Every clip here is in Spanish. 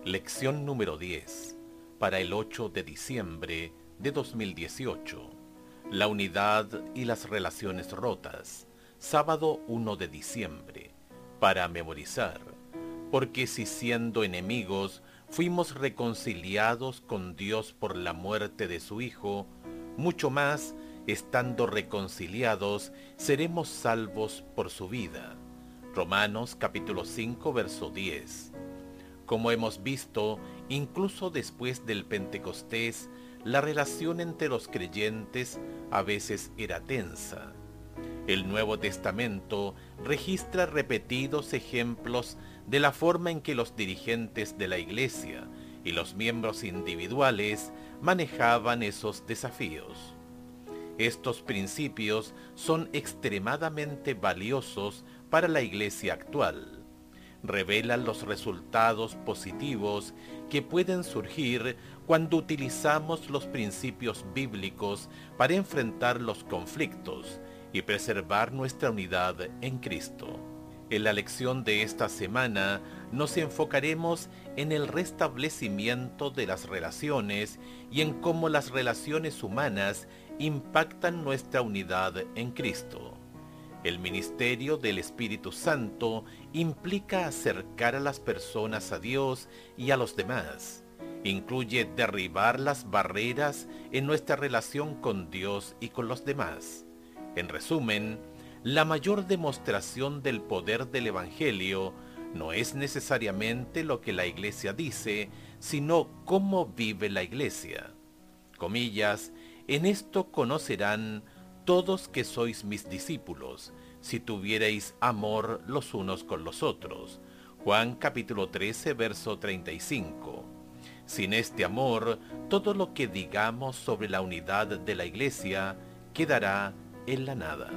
Lección número 10, para el 8 de diciembre de 2018. La unidad y las relaciones rotas. Sábado 1 de diciembre. Para memorizar. Porque si siendo enemigos fuimos reconciliados con Dios por la muerte de su Hijo, mucho más, estando reconciliados, seremos salvos por su vida. Romanos capítulo 5, verso 10. Como hemos visto, incluso después del Pentecostés, la relación entre los creyentes a veces era tensa. El Nuevo Testamento registra repetidos ejemplos de la forma en que los dirigentes de la Iglesia y los miembros individuales manejaban esos desafíos. Estos principios son extremadamente valiosos para la Iglesia actual. Revelan los resultados positivos que pueden surgir cuando utilizamos los principios bíblicos para enfrentar los conflictos y preservar nuestra unidad en Cristo. En la lección de esta semana nos enfocaremos en el restablecimiento de las relaciones y en cómo las relaciones humanas impactan nuestra unidad en Cristo. El ministerio del Espíritu Santo implica acercar a las personas a Dios y a los demás. Incluye derribar las barreras en nuestra relación con Dios y con los demás. En resumen, la mayor demostración del poder del Evangelio no es necesariamente lo que la Iglesia dice, sino cómo vive la Iglesia. Comillas, en esto conocerán todos que sois mis discípulos, si tuvierais amor los unos con los otros. Juan capítulo 13, verso 35. Sin este amor, todo lo que digamos sobre la unidad de la Iglesia quedará en la nada.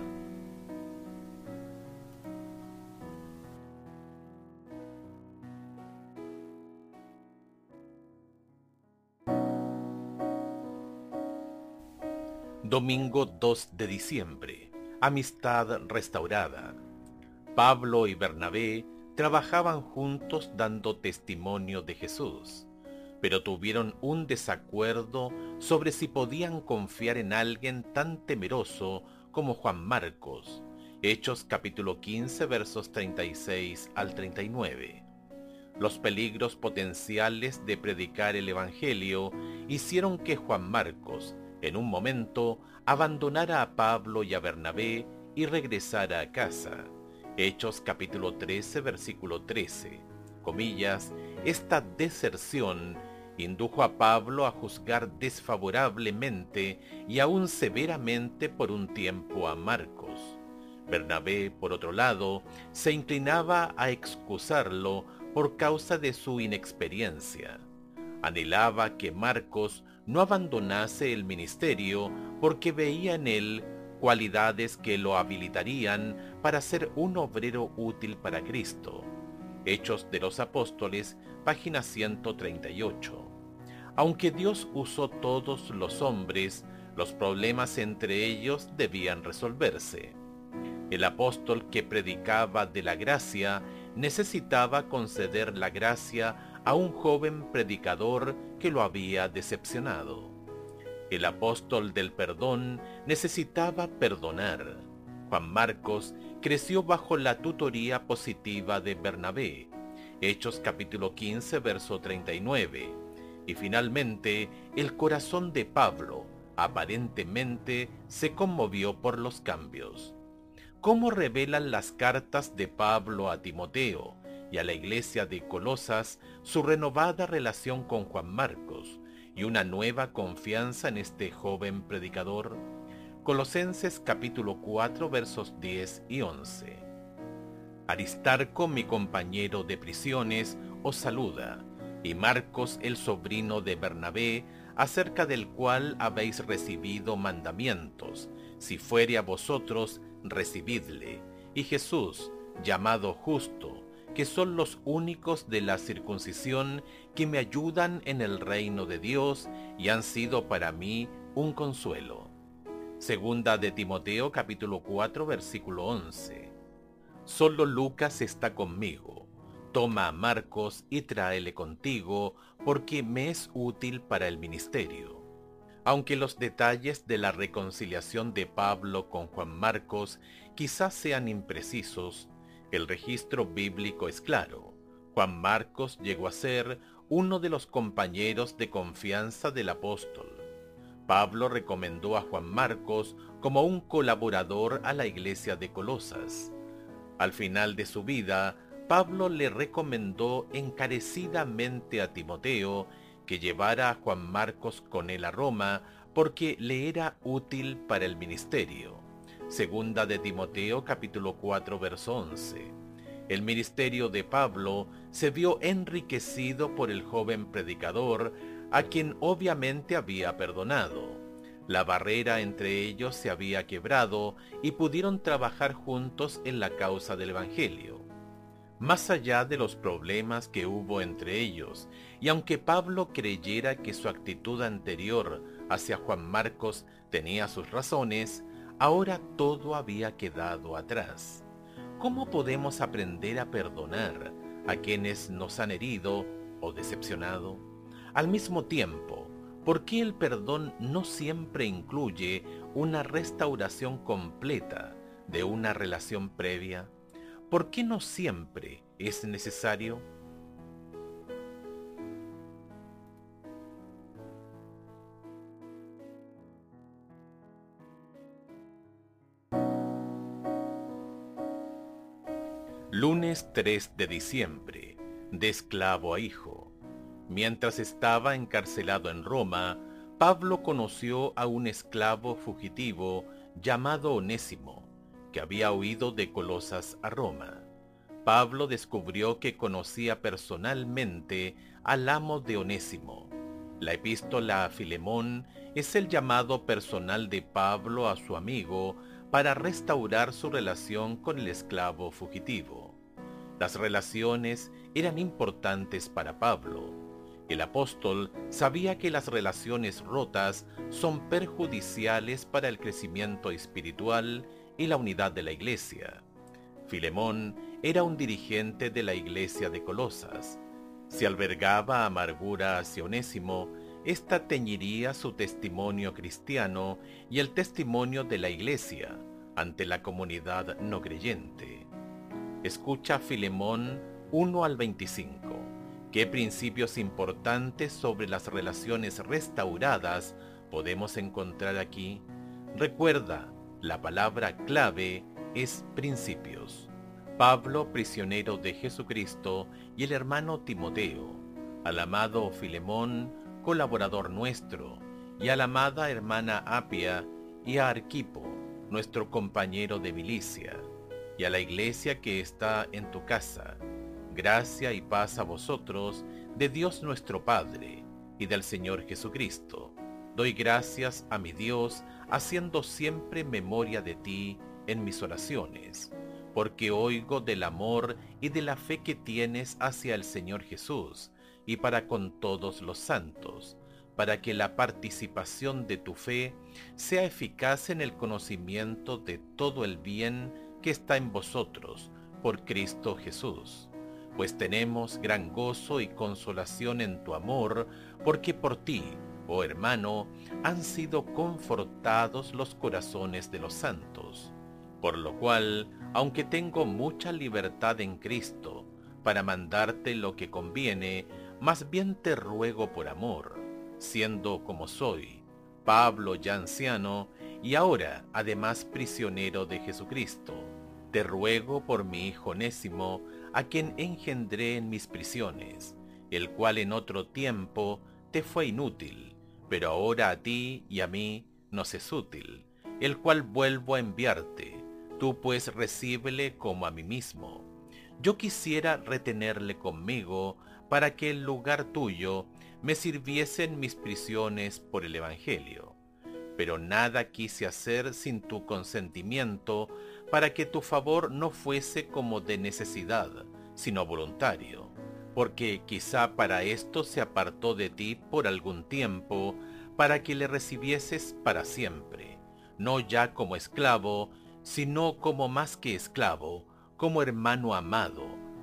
Domingo 2 de diciembre. Amistad restaurada. Pablo y Bernabé trabajaban juntos dando testimonio de Jesús, pero tuvieron un desacuerdo sobre si podían confiar en alguien tan temeroso como Juan Marcos. Hechos capítulo 15 versos 36 al 39. Los peligros potenciales de predicar el Evangelio hicieron que Juan Marcos, en un momento, abandonara a Pablo y a Bernabé y regresara a casa. Hechos capítulo 13, versículo 13. Comillas, esta deserción indujo a Pablo a juzgar desfavorablemente y aún severamente por un tiempo a Marcos. Bernabé, por otro lado, se inclinaba a excusarlo por causa de su inexperiencia. Anhelaba que Marcos no abandonase el ministerio porque veía en él cualidades que lo habilitarían para ser un obrero útil para Cristo. Hechos de los Apóstoles, página 138. Aunque Dios usó todos los hombres, los problemas entre ellos debían resolverse. El apóstol que predicaba de la gracia necesitaba conceder la gracia a un joven predicador que lo había decepcionado. El apóstol del perdón necesitaba perdonar. Juan Marcos creció bajo la tutoría positiva de Bernabé. Hechos capítulo 15, verso 39. Y finalmente, el corazón de Pablo aparentemente se conmovió por los cambios. ¿Cómo revelan las cartas de Pablo a Timoteo y a la iglesia de Colosas su renovada relación con Juan Marcos y una nueva confianza en este joven predicador? Colosenses capítulo 4 versos 10 y 11. Aristarco, mi compañero de prisiones, os saluda, y Marcos, el sobrino de Bernabé, acerca del cual habéis recibido mandamientos. Si fuere a vosotros, recibidle. Y Jesús, llamado Justo, que son los únicos de la circuncisión que me ayudan en el reino de Dios y han sido para mí un consuelo. Segunda de Timoteo capítulo 4 versículo 11. Solo Lucas está conmigo. Toma a Marcos y tráele contigo, porque me es útil para el ministerio. Aunque los detalles de la reconciliación de Pablo con Juan Marcos quizás sean imprecisos, el registro bíblico es claro. Juan Marcos llegó a ser uno de los compañeros de confianza del apóstol. Pablo recomendó a Juan Marcos como un colaborador a la iglesia de Colosas. Al final de su vida, Pablo le recomendó encarecidamente a Timoteo que llevara a Juan Marcos con él a Roma porque le era útil para el ministerio. Segunda de Timoteo capítulo 4 verso 11. El ministerio de Pablo se vio enriquecido por el joven predicador, a quien obviamente había perdonado. La barrera entre ellos se había quebrado y pudieron trabajar juntos en la causa del Evangelio. Más allá de los problemas que hubo entre ellos, y aunque Pablo creyera que su actitud anterior hacia Juan Marcos tenía sus razones, ahora todo había quedado atrás. ¿Cómo podemos aprender a perdonar a quienes nos han herido o decepcionado? Al mismo tiempo, ¿por qué el perdón no siempre incluye una restauración completa de una relación previa? ¿Por qué no siempre es necesario? Lunes 3 de diciembre, de esclavo a hijo. Mientras estaba encarcelado en Roma, Pablo conoció a un esclavo fugitivo llamado Onésimo, que había huido de Colosas a Roma. Pablo descubrió que conocía personalmente al amo de Onésimo. La epístola a Filemón es el llamado personal de Pablo a su amigo para restaurar su relación con el esclavo fugitivo. Las relaciones eran importantes para Pablo. El apóstol sabía que las relaciones rotas son perjudiciales para el crecimiento espiritual y la unidad de la iglesia. Filemón era un dirigente de la iglesia de Colosas. Si albergaba amargura hacia Onésimo, ésta teñiría su testimonio cristiano y el testimonio de la iglesia ante la comunidad no creyente. Escucha Filemón 1 al 25. ¿Qué principios importantes sobre las relaciones restauradas podemos encontrar aquí? Recuerda, la palabra clave es principios. Pablo, prisionero de Jesucristo, y el hermano Timoteo, al amado Filemón, colaborador nuestro, y a la amada hermana Apia, y a Arquipo, nuestro compañero de milicia, y a la iglesia que está en tu casa. Gracia y paz a vosotros, de Dios nuestro Padre, y del Señor Jesucristo. Doy gracias a mi Dios, haciendo siempre memoria de ti en mis oraciones, porque oigo del amor y de la fe que tienes hacia el Señor Jesús, y para con todos los santos, para que la participación de tu fe sea eficaz en el conocimiento de todo el bien que está en vosotros, por Cristo Jesús. Pues tenemos gran gozo y consolación en tu amor, porque por ti, oh hermano, han sido confortados los corazones de los santos. Por lo cual, aunque tengo mucha libertad en Cristo, para mandarte lo que conviene, más bien te ruego por amor, siendo como soy, Pablo ya anciano, y ahora además prisionero de Jesucristo. Te ruego por mi hijo Onésimo, a quien engendré en mis prisiones, el cual en otro tiempo te fue inútil, pero ahora a ti y a mí nos es útil, el cual vuelvo a enviarte. Tú pues recíbele como a mí mismo. Yo quisiera retenerle conmigo, para que en lugar tuyo me sirviese en mis prisiones por el Evangelio. Pero nada quise hacer sin tu consentimiento, para que tu favor no fuese como de necesidad, sino voluntario, porque quizá para esto se apartó de ti por algún tiempo, para que le recibieses para siempre, no ya como esclavo, sino como más que esclavo, como hermano amado,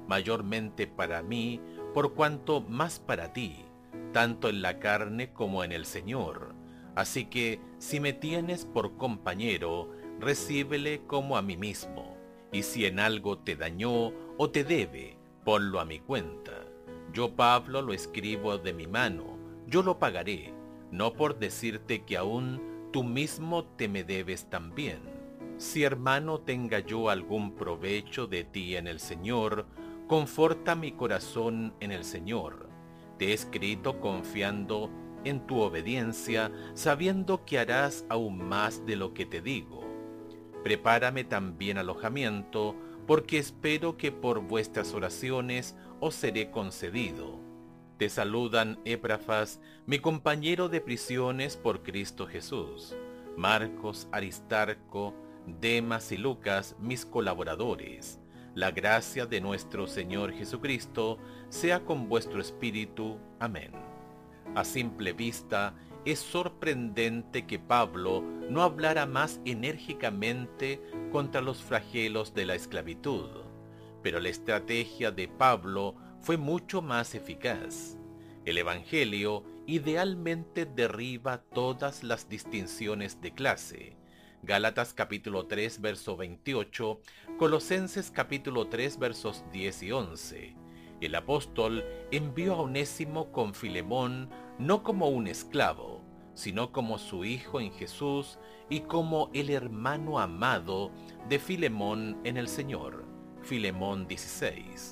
mayormente para mí, por cuanto más para ti, tanto en la carne como en el Señor. Así que, si me tienes por compañero, recíbele como a mí mismo, y si en algo te dañó o te debe, ponlo a mi cuenta. Yo, Pablo, lo escribo de mi mano, yo lo pagaré, no por decirte que aún tú mismo te me debes también. Si, hermano, tenga yo algún provecho de ti en el Señor, conforta mi corazón en el Señor. Te he escrito confiando en tu obediencia, sabiendo que harás aún más de lo que te digo. Prepárame también alojamiento, porque espero que por vuestras oraciones os seré concedido. Te saludan Epafras, mi compañero de prisiones por Cristo Jesús, Marcos, Aristarco, Demas y Lucas, mis colaboradores. La gracia de nuestro Señor Jesucristo sea con vuestro espíritu. Amén. A simple vista, es sorprendente que Pablo no hablara más enérgicamente contra los flagelos de la esclavitud, pero la estrategia de Pablo fue mucho más eficaz. El Evangelio idealmente derriba todas las distinciones de clase. Gálatas capítulo 3, verso 28, Colosenses capítulo 3, versos 10 y 11. El apóstol envió a Onésimo con Filemón no como un esclavo, sino como su hijo en Jesús y como el hermano amado de Filemón en el Señor. Filemón 16.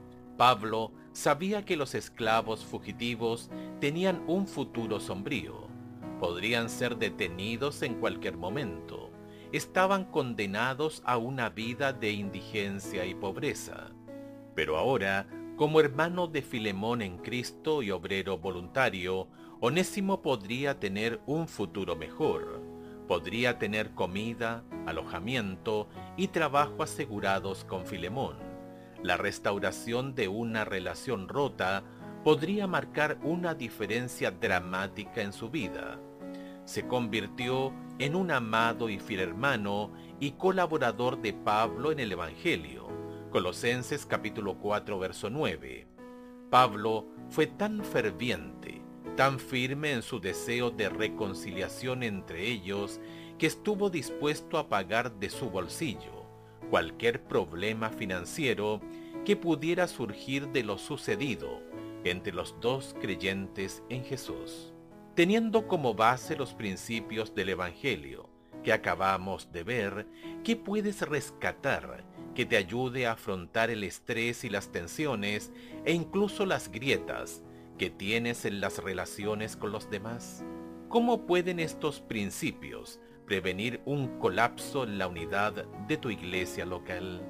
Pablo sabía que los esclavos fugitivos tenían un futuro sombrío. Podrían ser detenidos en cualquier momento. Estaban condenados a una vida de indigencia y pobreza. Pero ahora, como hermano de Filemón en Cristo y obrero voluntario, Onésimo podría tener un futuro mejor. Podría tener comida, alojamiento y trabajo asegurados con Filemón. La restauración de una relación rota podría marcar una diferencia dramática en su vida. Se convirtió en un amado y fiel hermano y colaborador de Pablo en el Evangelio. Colosenses capítulo 4, verso 9. Pablo fue tan ferviente, tan firme en su deseo de reconciliación entre ellos, que estuvo dispuesto a pagar de su bolsillo cualquier problema financiero que pudiera surgir de lo sucedido entre los dos creyentes en Jesús. Teniendo como base los principios del Evangelio que acabamos de ver, ¿qué puedes rescatar que te ayude a afrontar el estrés y las tensiones e incluso las grietas que tienes en las relaciones con los demás? ¿Cómo pueden estos principios prevenir un colapso en la unidad de tu iglesia local?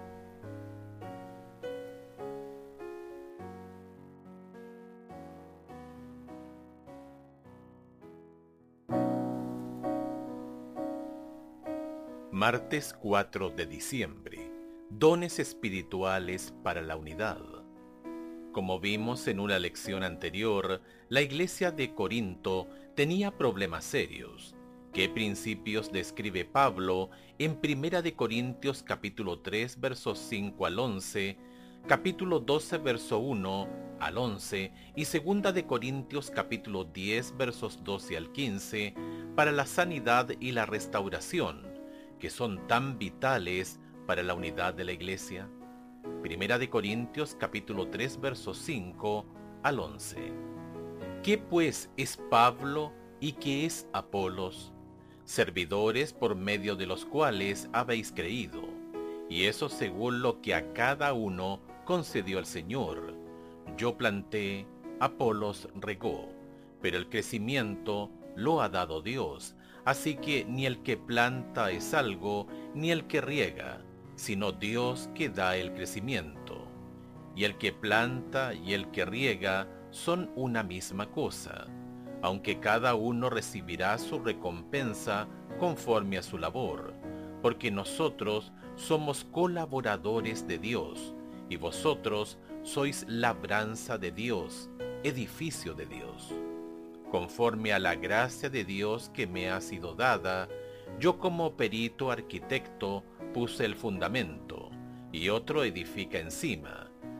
Martes 4 de diciembre. Dones espirituales para la unidad. Como vimos en una lección anterior, la iglesia de Corinto tenía problemas serios. ¿Qué principios describe Pablo en 1 de Corintios capítulo 3 versos 5 al 11, capítulo 12 verso 1 al 11 y 2 de Corintios capítulo 10 versos 12 al 15 para la sanidad y la restauración, que son tan vitales para la unidad de la iglesia? 1 de Corintios capítulo 3 versos 5 al 11. ¿Qué pues es Pablo y qué es Apolos? Servidores por medio de los cuales habéis creído, y eso según lo que a cada uno concedió el Señor. Yo planté, Apolos regó, pero el crecimiento lo ha dado Dios. Así que ni el que planta es algo, ni el que riega, sino Dios que da el crecimiento. Y el que planta y el que riega son una misma cosa, aunque cada uno recibirá su recompensa conforme a su labor, porque nosotros somos colaboradores de Dios, y vosotros sois labranza de Dios, edificio de Dios. Conforme a la gracia de Dios que me ha sido dada, yo como perito arquitecto puse el fundamento, y otro edifica encima,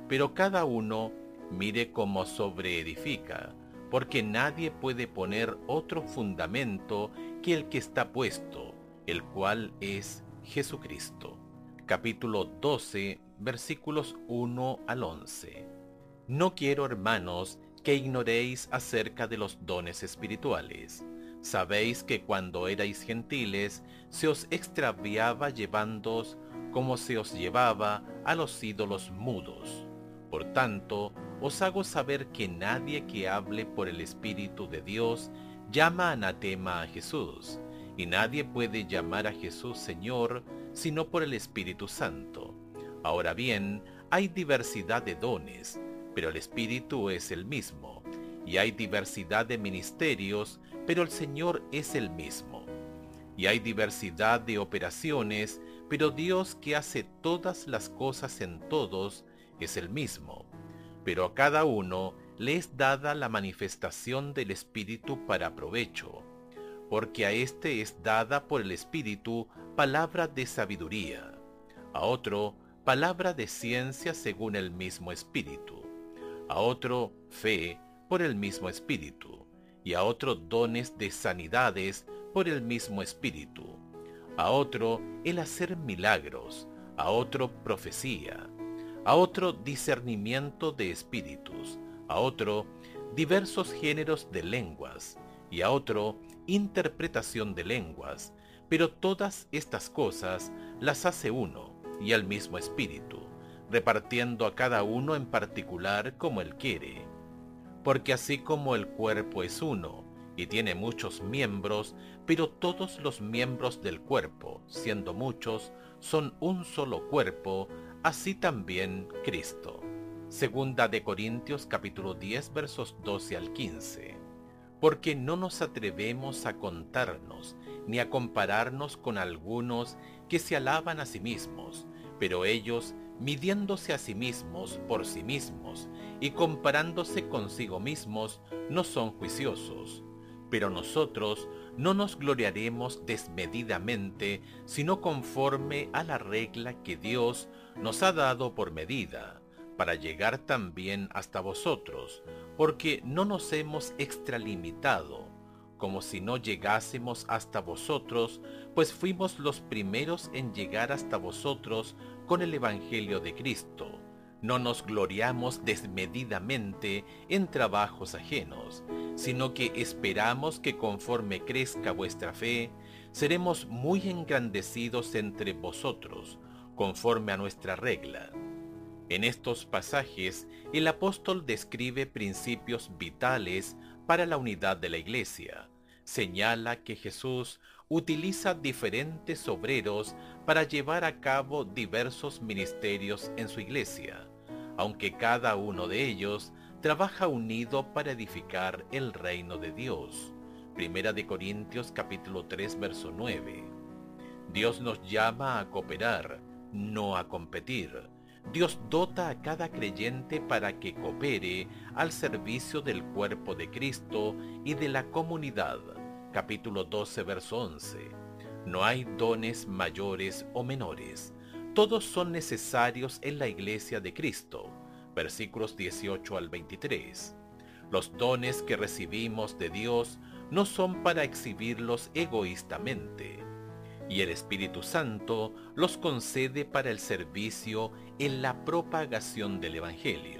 pero cada uno mire cómo sobreedifica, porque nadie puede poner otro fundamento que el que está puesto, el cual es Jesucristo. Capítulo 12, versículos 1 al 11. No quiero, hermanos, que ignoréis acerca de los dones espirituales. Sabéis que cuando erais gentiles, se os extraviaba llevándoos como se os llevaba a los ídolos mudos. Por tanto, os hago saber que nadie que hable por el Espíritu de Dios llama anatema a Jesús, y nadie puede llamar a Jesús Señor sino por el Espíritu Santo. Ahora bien, hay diversidad de dones, pero el Espíritu es el mismo, y hay diversidad de ministerios, pero el Señor es el mismo. Y hay diversidad de operaciones, pero Dios que hace todas las cosas en todos es el mismo. Pero a cada uno le es dada la manifestación del Espíritu para provecho, porque a éste es dada por el Espíritu palabra de sabiduría, a otro palabra de ciencia según el mismo Espíritu, a otro fe por el mismo Espíritu, y a otro dones de sanidades por el mismo Espíritu, a otro el hacer milagros, a otro profecía, a otro discernimiento de espíritus, a otro diversos géneros de lenguas, y a otro interpretación de lenguas, pero todas estas cosas las hace uno y el mismo Espíritu, repartiendo a cada uno en particular como él quiere. Porque así como el cuerpo es uno, y tiene muchos miembros, pero todos los miembros del cuerpo, siendo muchos, son un solo cuerpo, así también Cristo. Segunda de Corintios capítulo 10 versos 12 al 15. Porque no nos atrevemos a contarnos, ni a compararnos con algunos que se alaban a sí mismos, pero ellos, midiéndose a sí mismos por sí mismos, y comparándose consigo mismos, no son juiciosos. Pero nosotros no nos gloriaremos desmedidamente, sino conforme a la regla que Dios nos ha dado por medida, para llegar también hasta vosotros, porque no nos hemos extralimitado, como si no llegásemos hasta vosotros, pues fuimos los primeros en llegar hasta vosotros con el Evangelio de Cristo. No nos gloriamos desmedidamente en trabajos ajenos, sino que esperamos que conforme crezca vuestra fe, seremos muy engrandecidos entre vosotros, conforme a nuestra regla. En estos pasajes, el apóstol describe principios vitales para la unidad de la Iglesia. Señala que Jesús utiliza diferentes obreros para llevar a cabo diversos ministerios en su Iglesia, aunque cada uno de ellos trabaja unido para edificar el reino de Dios. Primera de Corintios capítulo 3 verso 9. Dios nos llama a cooperar, no a competir. Dios dota a cada creyente para que coopere al servicio del cuerpo de Cristo y de la comunidad. Capítulo 12, verso 11. No hay dones mayores o menores. Todos son necesarios en la iglesia de Cristo. Versículos 18 al 23. Los dones que recibimos de Dios no son para exhibirlos egoístamente, y el Espíritu Santo los concede para el servicio en la propagación del Evangelio.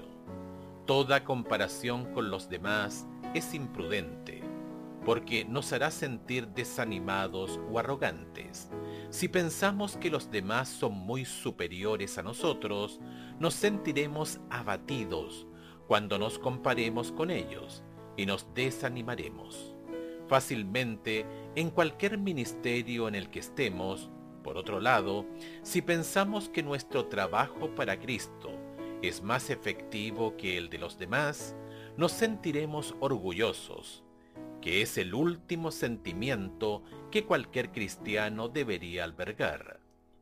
Toda comparación con los demás es imprudente, porque nos hará sentir desanimados o arrogantes. Si pensamos que los demás son muy superiores a nosotros, nos sentiremos abatidos cuando nos comparemos con ellos y nos desanimaremos. Fácilmente, en cualquier ministerio en el que estemos, por otro lado, si pensamos que nuestro trabajo para Cristo es más efectivo que el de los demás, nos sentiremos orgullosos, que es el último sentimiento que cualquier cristiano debería albergar.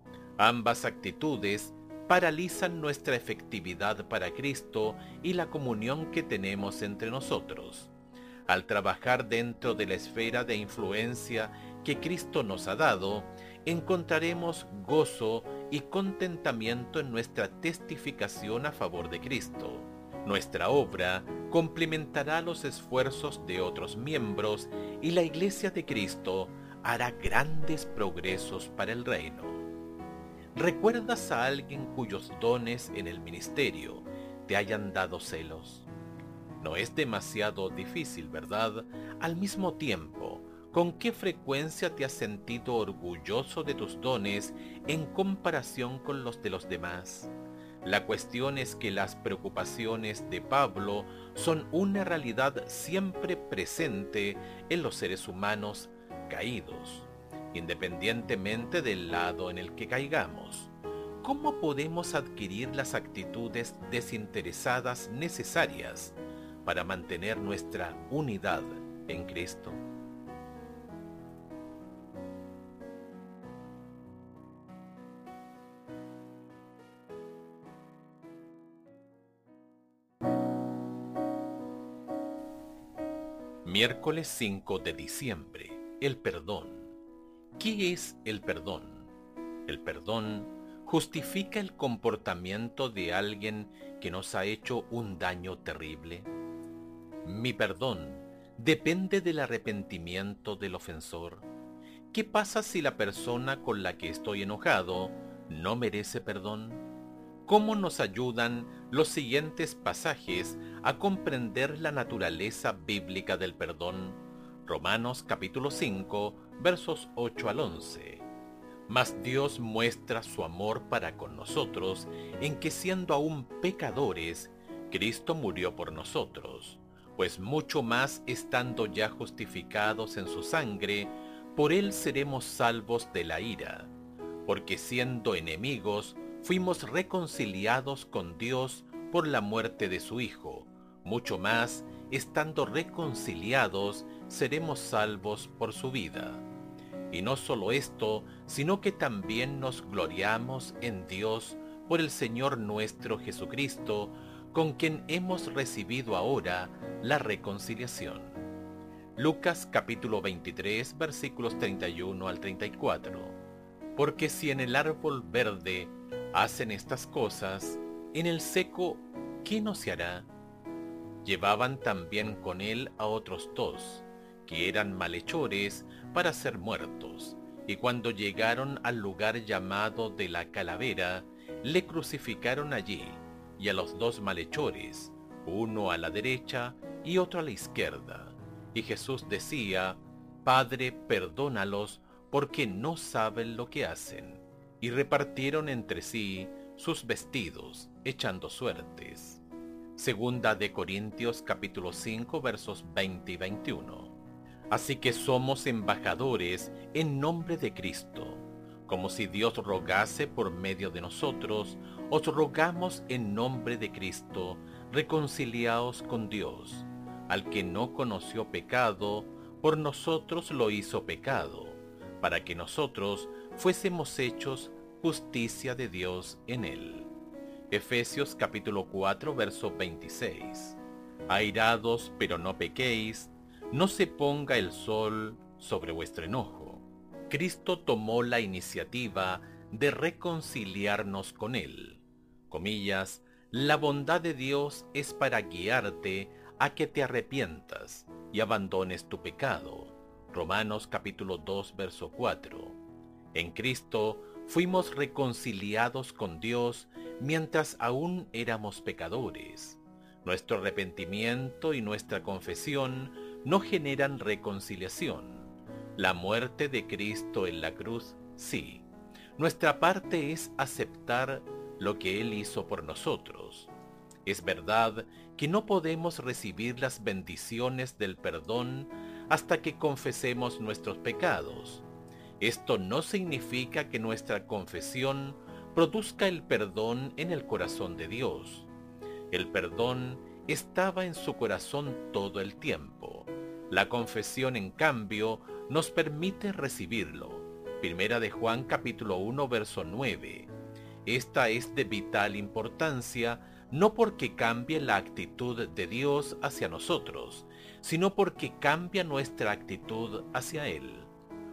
Ambas actitudes paralizan nuestra efectividad para Cristo y la comunión que tenemos entre nosotros. Al trabajar dentro de la esfera de influencia que Cristo nos ha dado, encontraremos gozo y contentamiento en nuestra testificación a favor de Cristo. Nuestra obra complementará los esfuerzos de otros miembros y la Iglesia de Cristo hará grandes progresos para el reino. ¿Recuerdas a alguien cuyos dones en el ministerio te hayan dado celos? No es demasiado difícil, ¿verdad? Al mismo tiempo, ¿con qué frecuencia te has sentido orgulloso de tus dones en comparación con los de los demás? La cuestión es que las preocupaciones de Pablo son una realidad siempre presente en los seres humanos caídos, independientemente del lado en el que caigamos. ¿Cómo podemos adquirir las actitudes desinteresadas necesarias para mantener nuestra unidad en Cristo? Miércoles 5 de diciembre. El perdón. ¿Qué es el perdón? El perdón justifica el comportamiento de alguien que nos ha hecho un daño terrible. Mi perdón depende del arrepentimiento del ofensor. ¿Qué pasa si la persona con la que estoy enojado no merece perdón? ¿Cómo nos ayudan los siguientes pasajes a comprender la naturaleza bíblica del perdón? Romanos capítulo 5, versos 8 al 11. Mas Dios muestra su amor para con nosotros en que siendo aún pecadores, Cristo murió por nosotros, pues mucho más estando ya justificados en su sangre, por él seremos salvos de la ira, porque siendo enemigos, fuimos reconciliados con Dios por la muerte de su Hijo. Mucho más, estando reconciliados, seremos salvos por su vida. Y no solo esto, sino que también nos gloriamos en Dios por el Señor nuestro Jesucristo, con quien hemos recibido ahora la reconciliación. Lucas capítulo 23, versículos 31 al 34. Porque si en el árbol verde hacen estas cosas, en el seco, ¿qué no se hará? Llevaban también con él a otros dos, que eran malhechores, para ser muertos, y cuando llegaron al lugar llamado de la Calavera, le crucificaron allí, y a los dos malhechores, uno a la derecha y otro a la izquierda. Y Jesús decía: Padre, perdónalos, porque no saben lo que hacen. Y repartieron entre sí sus vestidos, echando suertes. Segunda de Corintios capítulo 5 versos 20 y 21. Así que somos embajadores en nombre de Cristo. Como si Dios rogase por medio de nosotros, os rogamos en nombre de Cristo, reconciliaos con Dios. Al que no conoció pecado, por nosotros lo hizo pecado, para que nosotros fuésemos hechos justicia de Dios en él. Efesios capítulo 4, verso 26. Airados, pero no pequéis, no se ponga el sol sobre vuestro enojo. Cristo tomó la iniciativa de reconciliarnos con él. Comillas, la bondad de Dios es para guiarte a que te arrepientas y abandones tu pecado. Romanos capítulo 2, verso 4. En Cristo fuimos reconciliados con Dios mientras aún éramos pecadores. Nuestro arrepentimiento y nuestra confesión no generan reconciliación. La muerte de Cristo en la cruz, sí. Nuestra parte es aceptar lo que Él hizo por nosotros. Es verdad que no podemos recibir las bendiciones del perdón hasta que confesemos nuestros pecados. Esto no significa que nuestra confesión produzca el perdón en el corazón de Dios. El perdón estaba en su corazón todo el tiempo. La confesión, en cambio, nos permite recibirlo. Primera de Juan capítulo 1, verso 9. Esta es de vital importancia, no porque cambie la actitud de Dios hacia nosotros, sino porque cambia nuestra actitud hacia Él.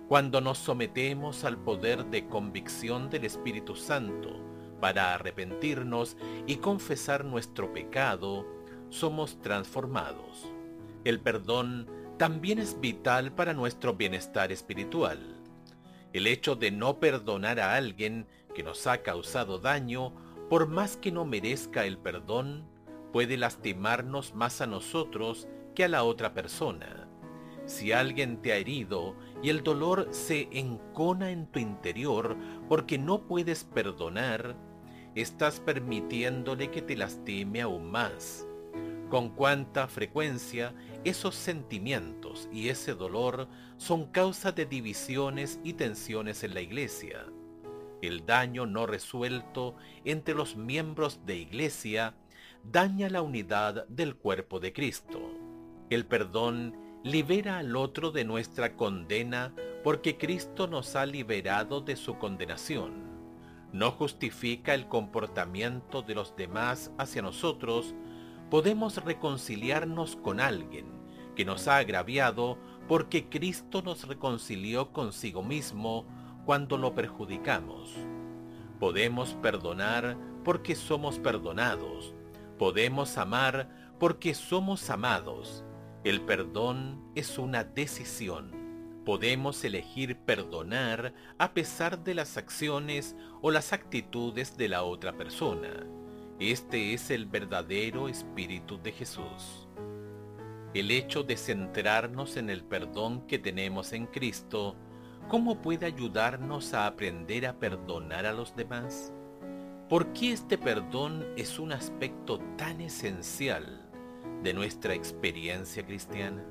Cuando nos sometemos al poder de convicción del Espíritu Santo para arrepentirnos y confesar nuestro pecado, somos transformados. El perdón también es vital para nuestro bienestar espiritual. El hecho de no perdonar a alguien que nos ha causado daño, por más que no merezca el perdón, puede lastimarnos más a nosotros que a la otra persona. Si alguien te ha herido y el dolor se encona en tu interior porque no puedes perdonar, estás permitiéndole que te lastime aún más. Con cuánta frecuencia esos sentimientos y ese dolor son causa de divisiones y tensiones en la iglesia. El daño no resuelto entre los miembros de iglesia daña la unidad del cuerpo de Cristo. El perdón libera al otro de nuestra condena porque Cristo nos ha liberado de su condenación. No justifica el comportamiento de los demás hacia nosotros. Podemos reconciliarnos con alguien que nos ha agraviado porque Cristo nos reconcilió consigo mismo cuando lo perjudicamos. Podemos perdonar porque somos perdonados. Podemos amar porque somos amados. El perdón es una decisión. Podemos elegir perdonar a pesar de las acciones o las actitudes de la otra persona. Este es el verdadero espíritu de Jesús. El hecho de centrarnos en el perdón que tenemos en Cristo, ¿cómo puede ayudarnos a aprender a perdonar a los demás? ¿Por qué este perdón es un aspecto tan esencial de nuestra experiencia cristiana?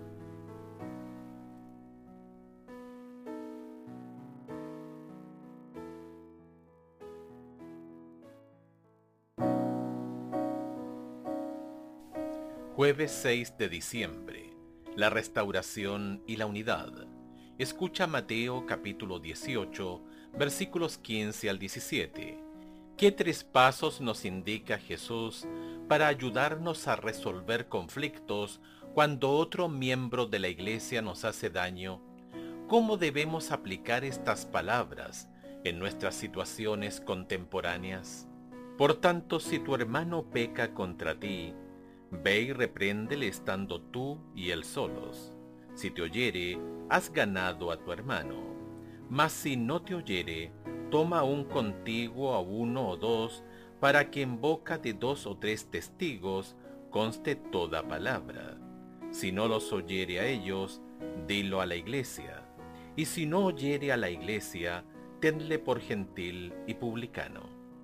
Jueves 6 de diciembre. La restauración y la unidad. Escucha Mateo capítulo 18, versículos 15 al 17. ¿Qué tres pasos nos indica Jesús para ayudarnos a resolver conflictos cuando otro miembro de la iglesia nos hace daño? ¿Cómo debemos aplicar estas palabras en nuestras situaciones contemporáneas? Por tanto, si tu hermano peca contra ti, ve y repréndele estando tú y él solos. Si te oyere, has ganado a tu hermano. Mas si no te oyere, toma aún contigo a uno o dos, para que en boca de 2 o 3 testigos conste toda palabra. Si no los oyere a ellos, dilo a la iglesia. Y si no oyere a la iglesia, tenle por gentil y publicano.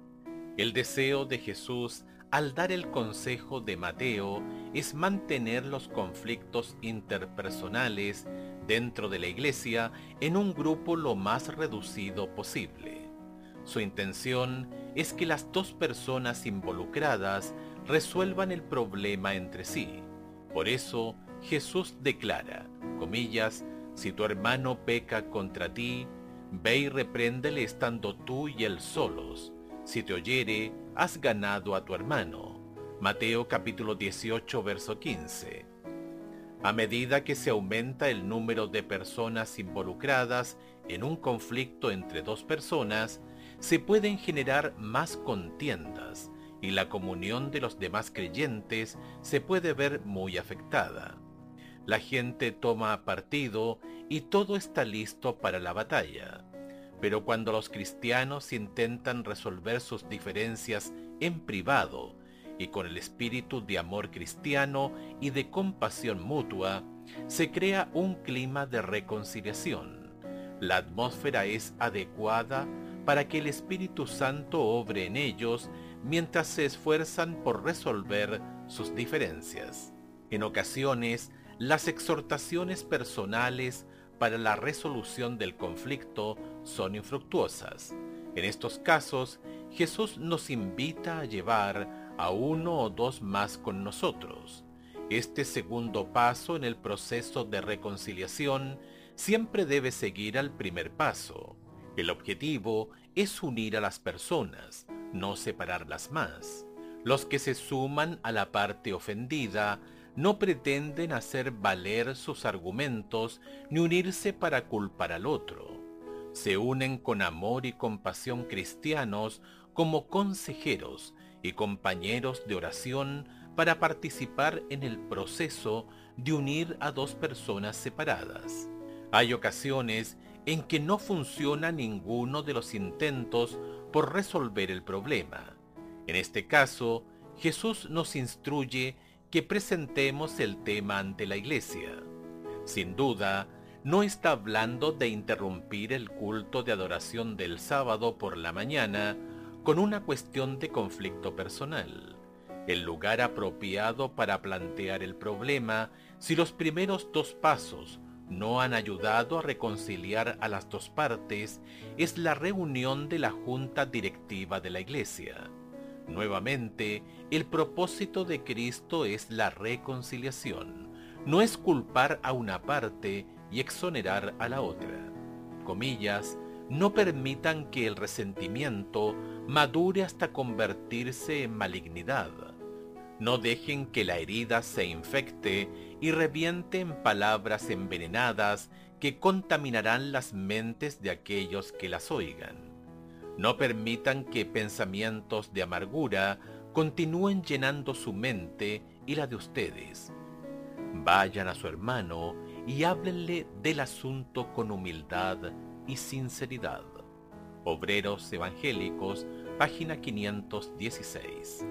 El deseo de Jesús al dar el consejo de Mateo es mantener los conflictos interpersonales dentro de la iglesia en un grupo lo más reducido posible. Su intención es que las dos personas involucradas resuelvan el problema entre sí. Por eso Jesús declara, comillas, si tu hermano peca contra ti, ve y repréndele estando tú y él solos. Si te oyere, has ganado a tu hermano. Mateo capítulo 18, verso 15. A medida que se aumenta el número de personas involucradas en un conflicto entre dos personas, se pueden generar más contiendas y la comunión de los demás creyentes se puede ver muy afectada. La gente toma partido y todo está listo para la batalla. Pero cuando los cristianos intentan resolver sus diferencias en privado y con el espíritu de amor cristiano y de compasión mutua, se crea un clima de reconciliación. La atmósfera es adecuada para que el Espíritu Santo obre en ellos mientras se esfuerzan por resolver sus diferencias. En ocasiones, las exhortaciones personales para la resolución del conflicto son infructuosas. En estos casos, Jesús nos invita a llevar a uno o dos más con nosotros. Este segundo paso en el proceso de reconciliación siempre debe seguir al primer paso. El objetivo es unir a las personas, no separarlas más. Los que se suman a la parte ofendida no pretenden hacer valer sus argumentos ni unirse para culpar al otro. Se unen con amor y compasión cristianos como consejeros y compañeros de oración para participar en el proceso de unir a dos personas separadas. Hay ocasiones en que no funciona ninguno de los intentos por resolver el problema. En este caso, Jesús nos instruye que presentemos el tema ante la Iglesia. Sin duda, no está hablando de interrumpir el culto de adoración del sábado por la mañana con una cuestión de conflicto personal. El lugar apropiado para plantear el problema, si los primeros dos pasos no han ayudado a reconciliar a las dos partes, es la reunión de la Junta Directiva de la Iglesia. Nuevamente, el propósito de Cristo es la reconciliación, no es culpar a una parte y exonerar a la otra. Comillas, no permitan que el resentimiento madure hasta convertirse en malignidad. No dejen que la herida se infecte y reviente en palabras envenenadas que contaminarán las mentes de aquellos que las oigan. No permitan que pensamientos de amargura continúen llenando su mente y la de ustedes. Vayan a su hermano y háblenle del asunto con humildad y sinceridad. Obreros Evangélicos, página 516.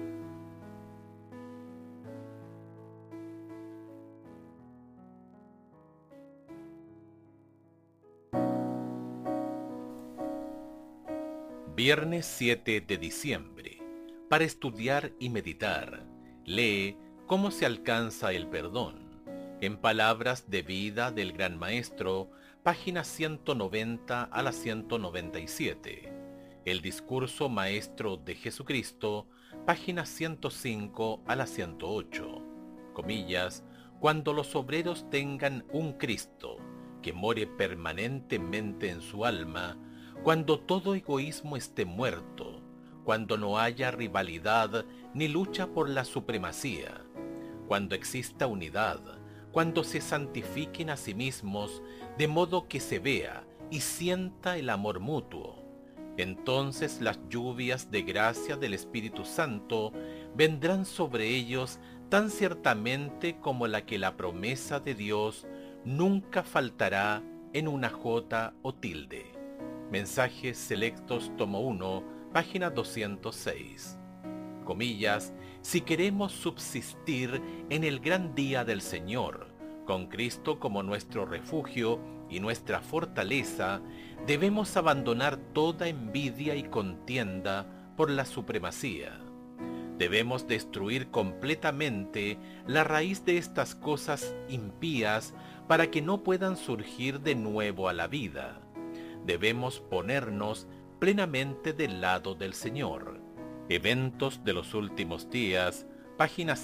Viernes 7 de diciembre. Para estudiar y meditar, lee ¿Cómo se alcanza el perdón? En Palabras de Vida del Gran Maestro, páginas 190 a la 197. El Discurso Maestro de Jesucristo, páginas 105 a la 108. Comillas, cuando los obreros tengan un Cristo que more permanentemente en su alma, cuando todo egoísmo esté muerto, cuando no haya rivalidad ni lucha por la supremacía, cuando exista unidad, cuando se santifiquen a sí mismos de modo que se vea y sienta el amor mutuo, entonces las lluvias de gracia del Espíritu Santo vendrán sobre ellos tan ciertamente como la que la promesa de Dios nunca faltará en una jota o tilde. Mensajes Selectos, tomo 1, página 206. Comillas, si queremos subsistir en el gran día del Señor, con Cristo como nuestro refugio y nuestra fortaleza, debemos abandonar toda envidia y contienda por la supremacía. Debemos destruir completamente la raíz de estas cosas impías para que no puedan surgir de nuevo a la vida. Debemos ponernos plenamente del lado del Señor. Eventos de los últimos días, página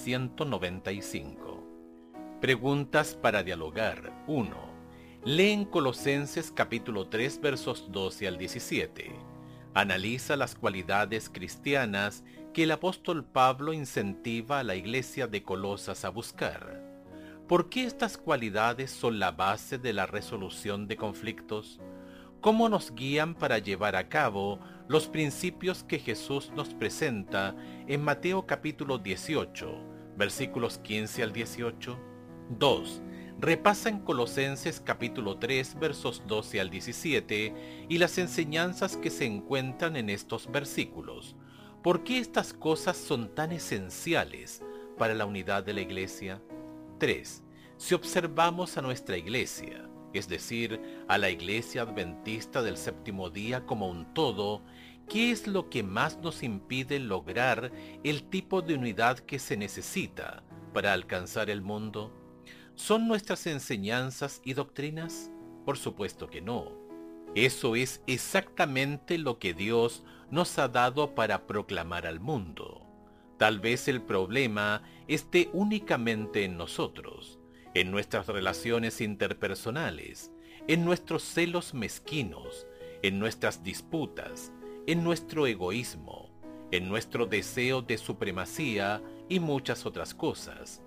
195. Preguntas para dialogar. 1. Lee en Colosenses capítulo 3 versos 12 al 17. Analiza las cualidades cristianas que el apóstol Pablo incentiva a la iglesia de Colosas a buscar. ¿Por qué estas cualidades son la base de la resolución de conflictos? ¿Cómo nos guían para llevar a cabo los principios que Jesús nos presenta en Mateo capítulo 18, versículos 15 al 18? 2. Repasa en Colosenses capítulo 3, versos 12 al 17 y las enseñanzas que se encuentran en estos versículos. ¿Por qué estas cosas son tan esenciales para la unidad de la iglesia? 3. Si observamos a nuestra iglesia, es decir, a la Iglesia Adventista del Séptimo Día como un todo, ¿qué es lo que más nos impide lograr el tipo de unidad que se necesita para alcanzar el mundo? ¿Son nuestras enseñanzas y doctrinas? Por supuesto que no. Eso es exactamente lo que Dios nos ha dado para proclamar al mundo. Tal vez el problema esté únicamente en nosotros, en nuestras relaciones interpersonales, en nuestros celos mezquinos, en nuestras disputas, en nuestro egoísmo, en nuestro deseo de supremacía y muchas otras cosas.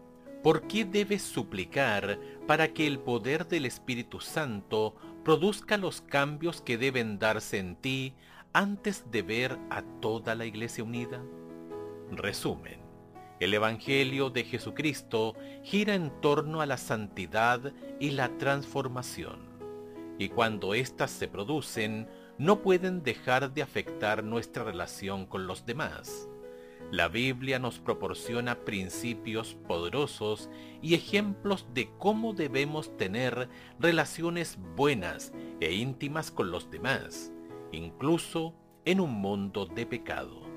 ¿Por qué debes suplicar para que el poder del Espíritu Santo produzca los cambios que deben darse en ti antes de ver a toda la Iglesia unida? Resumen. El Evangelio de Jesucristo gira en torno a la santidad y la transformación, y cuando éstas se producen, no pueden dejar de afectar nuestra relación con los demás. La Biblia nos proporciona principios poderosos y ejemplos de cómo debemos tener relaciones buenas e íntimas con los demás, incluso en un mundo de pecado.